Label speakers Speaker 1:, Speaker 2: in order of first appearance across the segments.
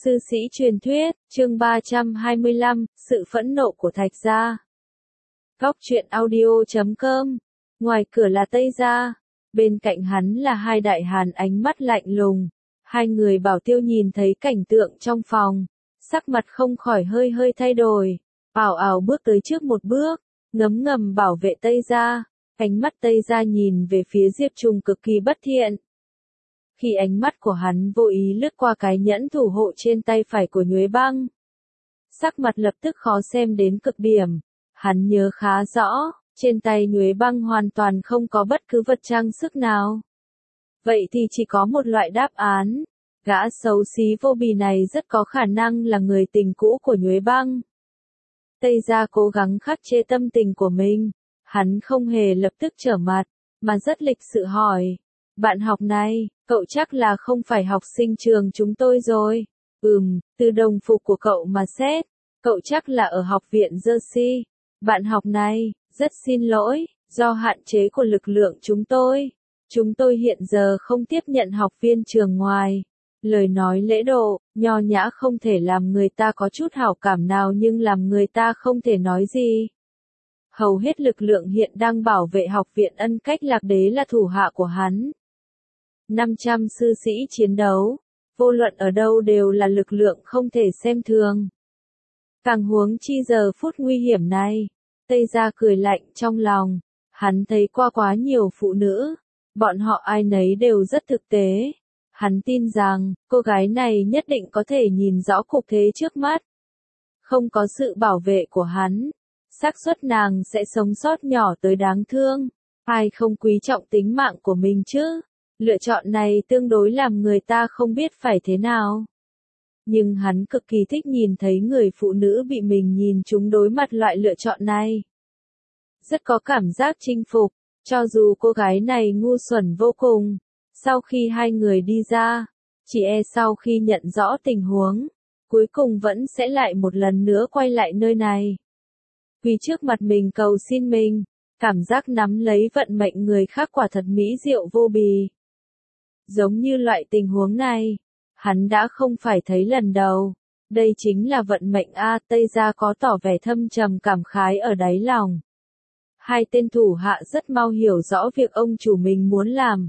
Speaker 1: Sư sĩ truyền thuyết, chương 325, sự phẫn nộ của Thạch Gia. Góc truyện audio.com. Ngoài cửa là Tây Gia, bên cạnh hắn là hai đại hán ánh mắt lạnh lùng. Hai người bảo tiêu nhìn thấy cảnh tượng trong phòng, sắc mặt không khỏi hơi hơi thay đổi, ảo ảo bước tới trước một bước, ngấm ngầm bảo vệ Tây Gia. Ánh mắt Tây Gia nhìn về phía Diệp Trùng cực kỳ bất thiện. Khi ánh mắt của hắn vô ý lướt qua cái nhẫn thủ hộ trên tay phải của Nhuế Băng, sắc mặt lập tức khó xem đến cực điểm. Hắn nhớ khá rõ, trên tay Nhuế Băng hoàn toàn không có bất cứ vật trang sức nào. Vậy thì chỉ có một loại đáp án, gã xấu xí vô bì này rất có khả năng là người tình cũ của Nhuế Băng. Tây Gia cố gắng khắc chế tâm tình của mình, hắn không hề lập tức trở mặt, mà rất lịch sự hỏi. Bạn học này, cậu chắc là không phải học sinh trường chúng tôi rồi. Từ đồng phục của cậu mà xét, cậu chắc là ở học viện Jersey. Bạn học này, rất xin lỗi, do hạn chế của lực lượng chúng tôi hiện giờ không tiếp nhận học viên trường ngoài. Lời nói lễ độ, nho nhã không thể làm người ta có chút hảo cảm nào nhưng làm người ta không thể nói gì. Hầu hết lực lượng hiện đang bảo vệ học viện Ân Cách Lạc Đế là thủ hạ của hắn. 500 sư sĩ chiến đấu, vô luận ở đâu đều là lực lượng không thể xem thường. Càng huống chi giờ phút nguy hiểm này, Tây Gia cười lạnh trong lòng, hắn thấy qua quá nhiều phụ nữ, bọn họ ai nấy đều rất thực tế. Hắn tin rằng, cô gái này nhất định có thể nhìn rõ cục thế trước mắt. Không có sự bảo vệ của hắn, xác suất nàng sẽ sống sót nhỏ tới đáng thương. Ai không quý trọng tính mạng của mình chứ? Lựa chọn này tương đối làm người ta không biết phải thế nào. Nhưng hắn cực kỳ thích nhìn thấy người phụ nữ bị mình nhìn trúng đối mặt loại lựa chọn này. Rất có cảm giác chinh phục, cho dù cô gái này ngu xuẩn vô cùng. Sau khi hai người đi ra, chỉ sau khi nhận rõ tình huống, cuối cùng vẫn sẽ lại một lần nữa quay lại nơi này. Vì trước mặt mình cầu xin mình, cảm giác nắm lấy vận mệnh người khác quả thật mỹ diệu vô bì. Giống như loại tình huống này, hắn đã không phải thấy lần đầu. Đây chính là vận mệnh a. Tây Gia có tỏ vẻ thâm trầm cảm khái ở đáy lòng. Hai tên thủ hạ rất mau hiểu rõ việc ông chủ mình muốn làm.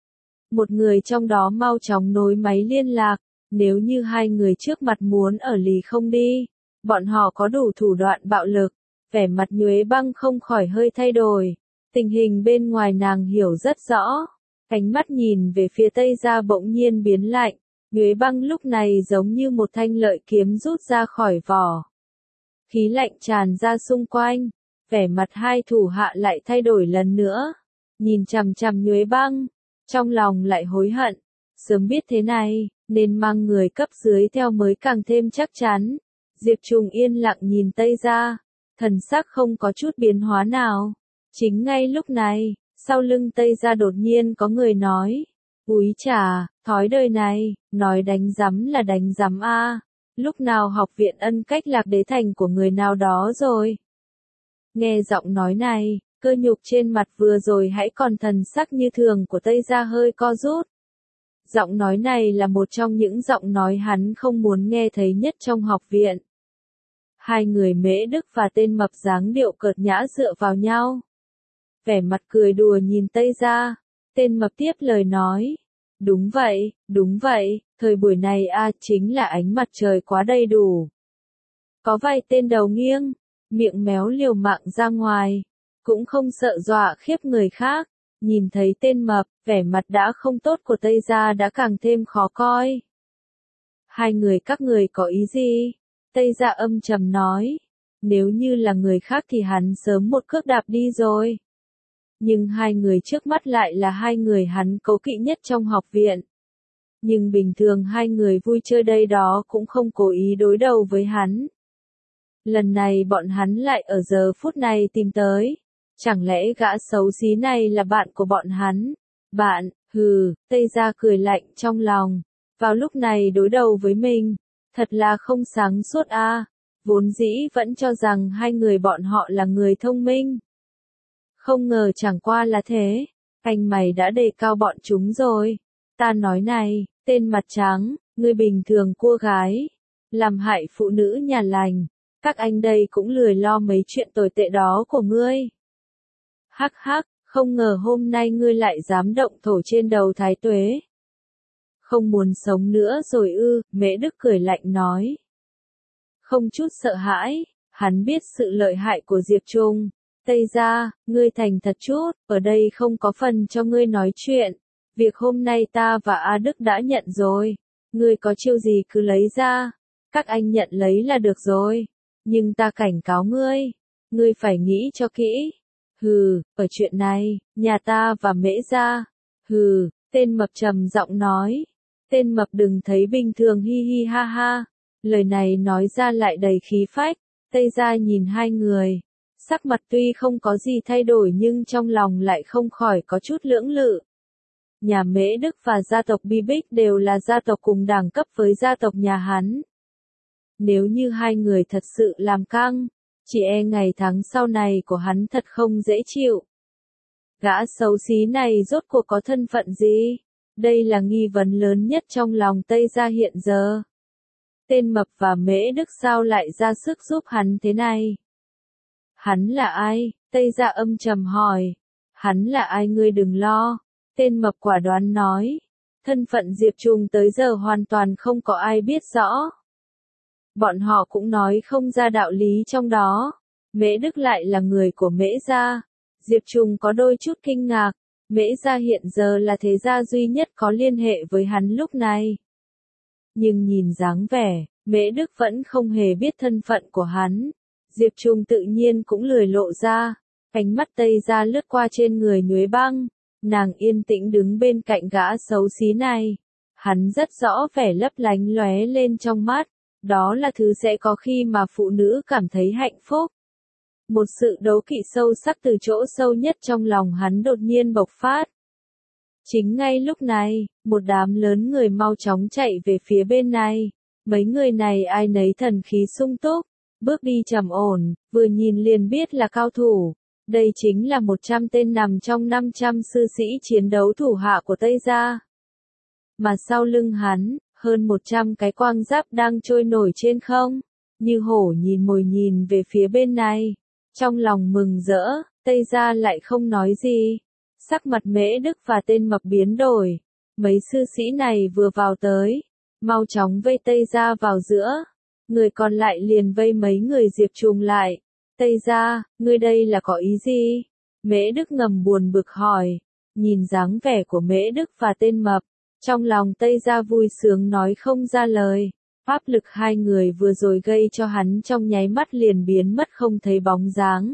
Speaker 1: Một người trong đó mau chóng nối máy liên lạc, nếu như hai người trước mặt muốn ở lì không đi, bọn họ có đủ thủ đoạn bạo lực. Vẻ mặt Nhuế Băng không khỏi hơi thay đổi, tình hình bên ngoài nàng hiểu rất rõ. Ánh mắt nhìn về phía Tây Gia bỗng nhiên biến lạnh, Nhuế Băng lúc này giống như một thanh lợi kiếm rút ra khỏi vỏ. Khí lạnh tràn ra xung quanh, vẻ mặt hai thủ hạ lại thay đổi lần nữa, nhìn chằm chằm Nhuế Băng, trong lòng lại hối hận, sớm biết thế này, nên mang người cấp dưới theo mới càng thêm chắc chắn. Diệp Trùng yên lặng nhìn Tây Gia, thần sắc không có chút biến hóa nào. Chính ngay lúc này, sau lưng Tây Gia đột nhiên có người nói, úi chà, thói đời này, nói đánh rắm là đánh rắm a. Lúc nào học viện Ân Cách Lạc Đế thành của người nào đó rồi. Nghe giọng nói này, cơ nhục trên mặt vừa rồi hãy còn thần sắc như thường của Tây Gia hơi co rút. Giọng nói này là một trong những giọng nói hắn không muốn nghe thấy nhất trong học viện. Hai người Mễ Đức và tên mập dáng điệu cợt nhã dựa vào nhau. Vẻ mặt cười đùa nhìn Tây Gia, tên mập tiếp lời nói. Đúng vậy, thời buổi này chính là ánh mặt trời quá đầy đủ. Có vài tên đầu nghiêng, miệng méo liều mạng ra ngoài, cũng không sợ dọa khiếp người khác. Nhìn thấy tên mập, vẻ mặt đã không tốt của Tây Gia đã càng thêm khó coi. Hai người các người có ý gì? Tây Gia âm trầm nói. Nếu như là người khác thì hắn sớm một cước đạp đi rồi. Nhưng hai người trước mắt lại là hai người hắn cố kỵ nhất trong học viện. Nhưng bình thường hai người vui chơi đây đó cũng không cố ý đối đầu với hắn. Lần này bọn hắn lại ở giờ phút này tìm tới. Chẳng lẽ gã xấu xí này là bạn của bọn hắn? Bạn, Tây Gia cười lạnh trong lòng. Vào lúc này đối đầu với mình, thật là không sáng suốt a. Vốn dĩ vẫn cho rằng hai người bọn họ là người thông minh. Không ngờ chẳng qua là thế, anh mày đã đề cao bọn chúng rồi. Ta nói này, tên mặt trắng, Ngươi bình thường cua gái, làm hại phụ nữ nhà lành, các anh đây cũng lười lo mấy chuyện tồi tệ đó của ngươi. Hắc hắc, không ngờ hôm nay ngươi lại dám động thổ trên đầu Thái Tuế. Không muốn sống nữa rồi ư, Mễ Đức cười lạnh nói. Không chút sợ hãi, hắn biết sự lợi hại của Diệp Trung. Tây gia, ngươi thành thật chút, ở đây không có phần cho ngươi nói chuyện. Việc hôm nay ta và A Đức đã nhận rồi. Ngươi có chiêu gì cứ lấy ra. Các anh nhận lấy là được rồi. Nhưng ta cảnh cáo ngươi. Ngươi phải nghĩ cho kỹ. Hừ, ở chuyện này, nhà ta và Mễ gia. Hừ, tên mập trầm giọng nói. Tên mập đừng thấy bình thường hi hi ha ha. Lời này nói ra lại đầy khí phách. Tây gia nhìn hai người. Sắc mặt tuy không có gì thay đổi nhưng trong lòng lại không khỏi có chút lưỡng lự. Nhà Mễ Đức và gia tộc Bi Bích đều là gia tộc cùng đẳng cấp với gia tộc nhà hắn. Nếu như hai người thật sự làm căng, chỉ e ngày tháng sau này của hắn thật không dễ chịu. Gã xấu xí này rốt cuộc có thân phận gì? Đây là nghi vấn lớn nhất trong lòng Tây gia hiện giờ. Tên mập và Mễ Đức sao lại ra sức giúp hắn thế này? Hắn là ai? Tây gia âm trầm hỏi. Hắn là ai ngươi đừng lo. Tên mập quả đoán nói. Thân phận Diệp Trung tới giờ hoàn toàn không có ai biết rõ. Bọn họ cũng nói không ra đạo lý trong đó. Mễ Đức lại là người của Mễ gia. Diệp Trung có đôi chút kinh ngạc. Mễ gia hiện giờ là thế gia duy nhất có liên hệ với hắn lúc này. Nhưng nhìn dáng vẻ, Mễ Đức vẫn không hề biết thân phận của hắn. Diệp Trung tự nhiên cũng lười lộ ra. Ánh mắt Tây gia lướt qua trên người Nhuế Băng. Nàng yên tĩnh đứng bên cạnh gã xấu xí này. Hắn rất rõ vẻ lấp lánh lóe lên trong mắt. Đó là thứ sẽ có khi mà phụ nữ cảm thấy hạnh phúc. Một sự đố kỵ sâu sắc từ chỗ sâu nhất trong lòng hắn đột nhiên bộc phát. Chính ngay lúc này, một đám lớn người mau chóng chạy về phía bên này. Mấy người này ai nấy thần khí sung túc, bước đi trầm ổn, vừa nhìn liền biết là cao thủ. Đây chính là 100 tên nằm trong 500 sư sĩ chiến đấu thủ hạ của Tây gia. Mà sau lưng hắn, hơn 100 cái quang giáp đang trôi nổi trên không. Như hổ nhìn mồi nhìn về phía bên này. Trong lòng mừng rỡ, Tây gia lại không nói gì. Sắc mặt Mễ Đức và tên mập biến đổi. Mấy sư sĩ này vừa vào tới. Mau chóng vây Tây gia vào giữa. Người còn lại liền vây mấy người Diệp Trung lại. Tây gia, ngươi đây là có ý gì? Mễ Đức ngầm buồn bực hỏi. Nhìn dáng vẻ của Mễ Đức và tên mập. Trong lòng Tây gia vui sướng nói không ra lời. Áp lực hai người vừa rồi gây cho hắn trong nháy mắt liền biến mất không thấy bóng dáng.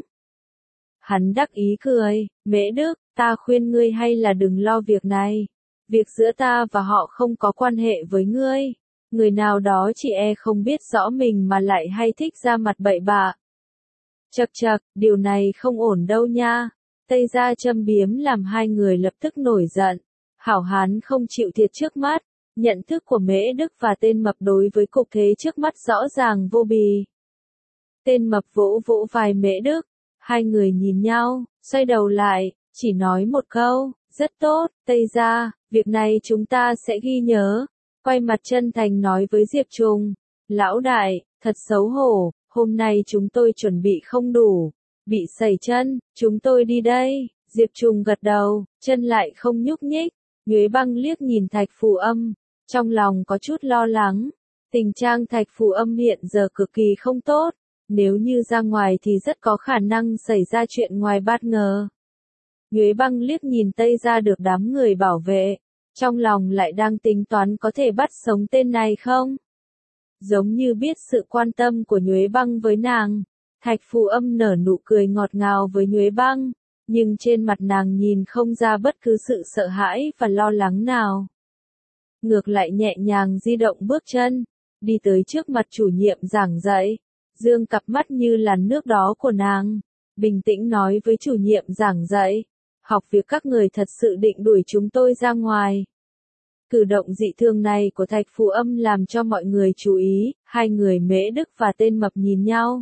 Speaker 1: Hắn đắc ý cười. Mễ Đức, ta khuyên ngươi hay là đừng lo việc này. Việc giữa ta và họ không có quan hệ với ngươi. Người nào đó chỉ e không biết rõ mình mà lại hay thích ra mặt bậy bạ. Chậc chậc, điều này không ổn đâu nha. Tây gia châm biếm làm hai người lập tức nổi giận. Hảo hán không chịu thiệt trước mắt. Nhận thức của Mễ Đức và tên mập đối với cục thế trước mắt rõ ràng vô bì. Tên mập vỗ vỗ vai Mễ Đức. Hai người nhìn nhau, xoay đầu lại, chỉ nói một câu, rất tốt, Tây gia, việc này chúng ta sẽ ghi nhớ. Quay mặt chân thành nói với Diệp Trung. Lão đại, thật xấu hổ, hôm nay chúng tôi chuẩn bị không đủ. Bị sẩy chân, chúng tôi đi đây. Diệp Trung gật đầu, chân lại không nhúc nhích. Nhuế Băng liếc nhìn Thạch Phù Âm. Trong lòng có chút lo lắng. Tình trạng Thạch Phù Âm hiện giờ cực kỳ không tốt. Nếu như ra ngoài thì rất có khả năng xảy ra chuyện ngoài bất ngờ. Nhuế Băng liếc nhìn Tây gia được đám người bảo vệ. Trong lòng lại đang tính toán có thể bắt sống tên này không? Giống như biết sự quan tâm của Nhuế Băng với nàng. Thạch Phù Âm nở nụ cười ngọt ngào với Nhuế Băng. Nhưng trên mặt nàng nhìn không ra bất cứ sự sợ hãi và lo lắng nào. Ngược lại nhẹ nhàng di động bước chân. Đi tới trước mặt chủ nhiệm giảng dạy. Dương cặp mắt như làn nước đó của nàng. Bình tĩnh nói với chủ nhiệm giảng dạy. Học việc các người thật sự định đuổi chúng tôi ra ngoài. Cử động dị thường này của Thạch Phù Âm làm cho mọi người chú ý. Hai người Mễ Đức và tên mập nhìn nhau.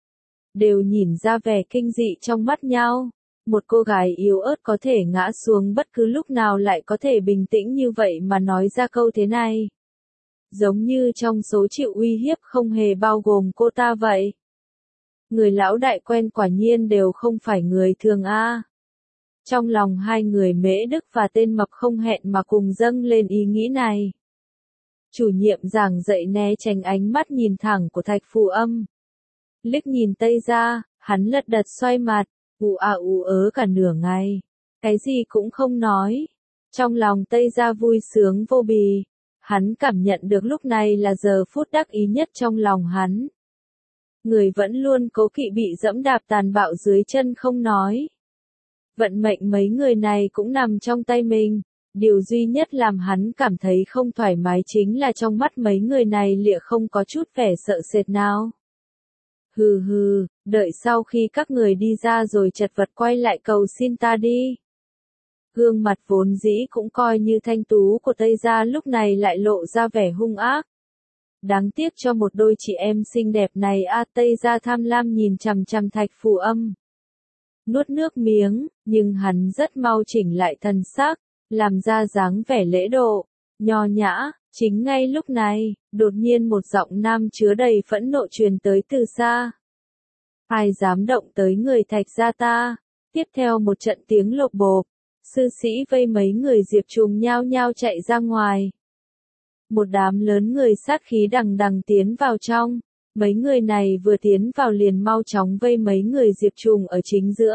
Speaker 1: Đều nhìn ra vẻ kinh dị trong mắt nhau. Một cô gái yếu ớt có thể ngã xuống bất cứ lúc nào lại có thể bình tĩnh như vậy mà nói ra câu thế này. giống như trong số chịu uy hiếp không hề bao gồm cô ta vậy. Người lão đại quen quả nhiên đều không phải người thường a. Trong lòng hai người Mễ Đức và tên mập không hẹn mà cùng dâng lên ý nghĩ này. Chủ nhiệm giảng dạy né tránh ánh mắt nhìn thẳng của Thạch Phù Âm. Liếc nhìn Tây ra, hắn lật đật xoay mặt, ù à ù ớ cả nửa ngày. Cái gì cũng không nói. Trong lòng Tây ra vui sướng vô bì. Hắn cảm nhận được lúc này là giờ phút đắc ý nhất trong lòng hắn. Người vẫn luôn cố kỵ bị dẫm đạp tàn bạo dưới chân không nói. Vận mệnh mấy người này cũng nằm trong tay mình. Điều duy nhất làm hắn cảm thấy không thoải mái chính là trong mắt mấy người này lịa không có chút vẻ sợ sệt nào. Hừ hừ, đợi sau khi các người đi ra rồi chật vật quay lại cầu xin ta đi. Gương mặt vốn dĩ cũng coi như thanh tú của Tây Gia lúc này lại lộ ra vẻ hung ác. Đáng tiếc cho một đôi chị em xinh đẹp này Tây Gia tham lam nhìn chằm chằm Thạch Phù Âm. Nuốt nước miếng, nhưng hắn rất mau chỉnh lại thần sắc, làm ra dáng vẻ lễ độ, nho nhã. Chính ngay lúc này, đột nhiên một giọng nam chứa đầy phẫn nộ truyền tới từ xa. Ai dám động tới người Thạch gia ta? Tiếp theo một trận tiếng lộp bộp, sư sĩ vây mấy người Diệp Trùng nhao nhao chạy ra ngoài. Một đám lớn người sát khí đằng đằng tiến vào trong, mấy người này vừa tiến vào liền mau chóng vây mấy người Diệp Trùng ở chính giữa.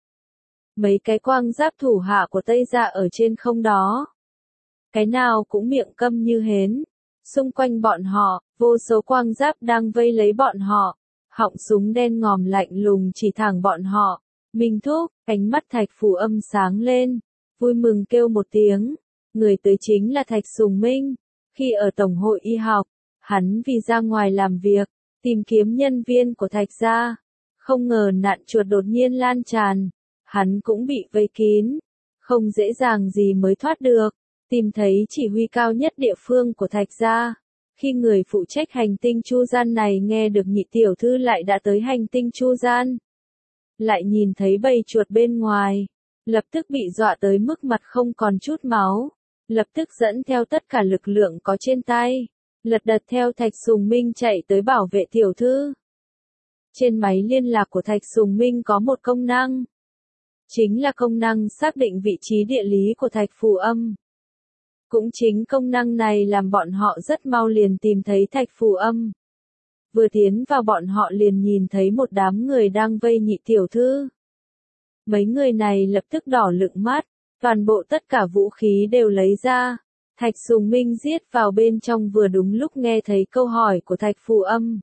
Speaker 1: Mấy cái quang giáp thủ hạ của Tây gia ở trên không đó. Cái nào cũng miệng câm như hến. Xung quanh bọn họ, vô số quang giáp đang vây lấy bọn họ. Họng súng đen ngòm lạnh lùng chỉ thẳng bọn họ. Minh Thúc, ánh mắt Thạch Phù Âm sáng lên. Vui mừng kêu một tiếng. Người tới chính là Thạch Sùng Minh. Khi ở Tổng hội y học, hắn vì ra ngoài làm việc, tìm kiếm nhân viên của Thạch gia. Không ngờ nạn chuột đột nhiên lan tràn. Hắn cũng bị vây kín. Không dễ dàng gì mới thoát được. Tìm thấy chỉ huy cao nhất địa phương của Thạch gia. Khi người phụ trách hành tinh Chu Gian này nghe được nhị tiểu thư lại đã tới hành tinh Chu Gian. Lại nhìn thấy bầy chuột bên ngoài. Lập tức bị dọa tới mức mặt không còn chút máu. Lập tức dẫn theo tất cả lực lượng có trên tay. Lật đật theo Thạch Sùng Minh chạy tới bảo vệ tiểu thư. Trên máy liên lạc của Thạch Sùng Minh có một công năng. Chính là công năng xác định vị trí địa lý của Thạch Phù Âm. Cũng chính công năng này làm bọn họ rất mau liền tìm thấy Thạch Phù Âm. Vừa tiến vào bọn họ liền nhìn thấy một đám người đang vây nhị tiểu thư. Mấy người này lập tức đỏ lựng mắt, toàn bộ tất cả vũ khí đều lấy ra. Thạch Sùng Minh giết vào bên trong vừa đúng lúc nghe thấy câu hỏi của Thạch Phù Âm.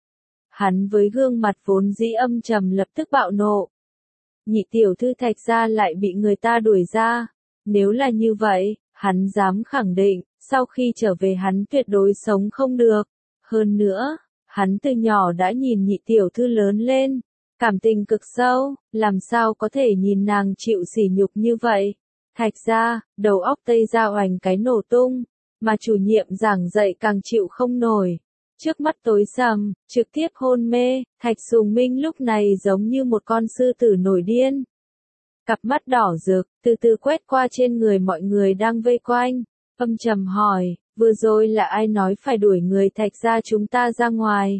Speaker 1: Hắn với gương mặt vốn dĩ âm trầm lập tức bạo nộ. Nhị tiểu thư Thạch gia lại bị người ta đuổi ra. Nếu là như vậy, hắn dám khẳng định, sau khi trở về hắn tuyệt đối sống không được. Hơn nữa, hắn từ nhỏ đã nhìn nhị tiểu thư lớn lên, cảm tình cực sâu, làm sao có thể nhìn nàng chịu sỉ nhục như vậy. Thạch gia, đầu óc Tây gia oành cái nổ tung, mà chủ nhiệm giảng dạy càng chịu không nổi. Trước mắt tối sầm, trực tiếp hôn mê, Thạch Sùng Minh lúc này giống như một con sư tử nổi điên. Cặp mắt đỏ rực, từ từ quét qua trên người mọi người đang vây quanh, âm trầm hỏi, vừa rồi là ai nói phải đuổi người Thạch gia chúng ta ra ngoài?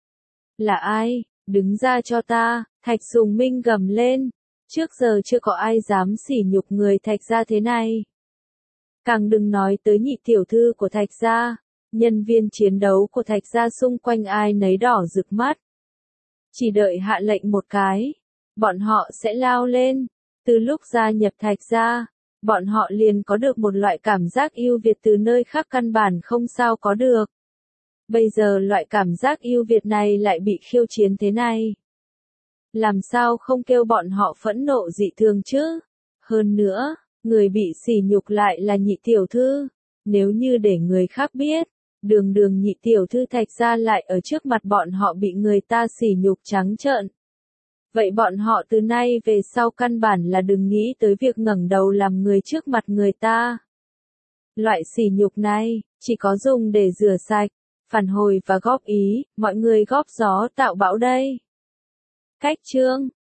Speaker 1: Là ai? Đứng ra cho ta, Thạch Sùng Minh gầm lên, trước giờ chưa có ai dám sỉ nhục người Thạch gia thế này. Càng đừng nói tới nhị tiểu thư của Thạch gia, nhân viên chiến đấu của Thạch gia xung quanh ai nấy đỏ rực mắt. Chỉ đợi hạ lệnh một cái, bọn họ sẽ lao lên. Từ lúc gia nhập Thạch gia, bọn họ liền có được một loại cảm giác ưu việt từ nơi khác căn bản không sao có được. Bây giờ loại cảm giác ưu việt này lại bị khiêu chiến thế này. Làm sao không kêu bọn họ phẫn nộ dị thường chứ? Hơn nữa, người bị sỉ nhục lại là nhị tiểu thư. Nếu như để người khác biết, đường đường nhị tiểu thư Thạch gia lại ở trước mặt bọn họ bị người ta sỉ nhục trắng trợn. Vậy bọn họ từ nay về sau căn bản là đừng nghĩ tới việc ngẩng đầu làm người trước mặt người ta. Loại sỉ nhục này, chỉ có dùng để rửa sạch, phản hồi và góp ý, mọi người góp gió tạo bão đây. Cách chương